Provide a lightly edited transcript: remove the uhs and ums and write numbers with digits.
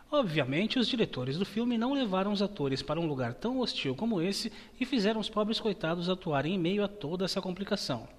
Obviamente, os diretores do filme não levaram os atores para um lugar tão hostil como esse e fizeram os pobres coitados atuarem em meio a toda essa complicação.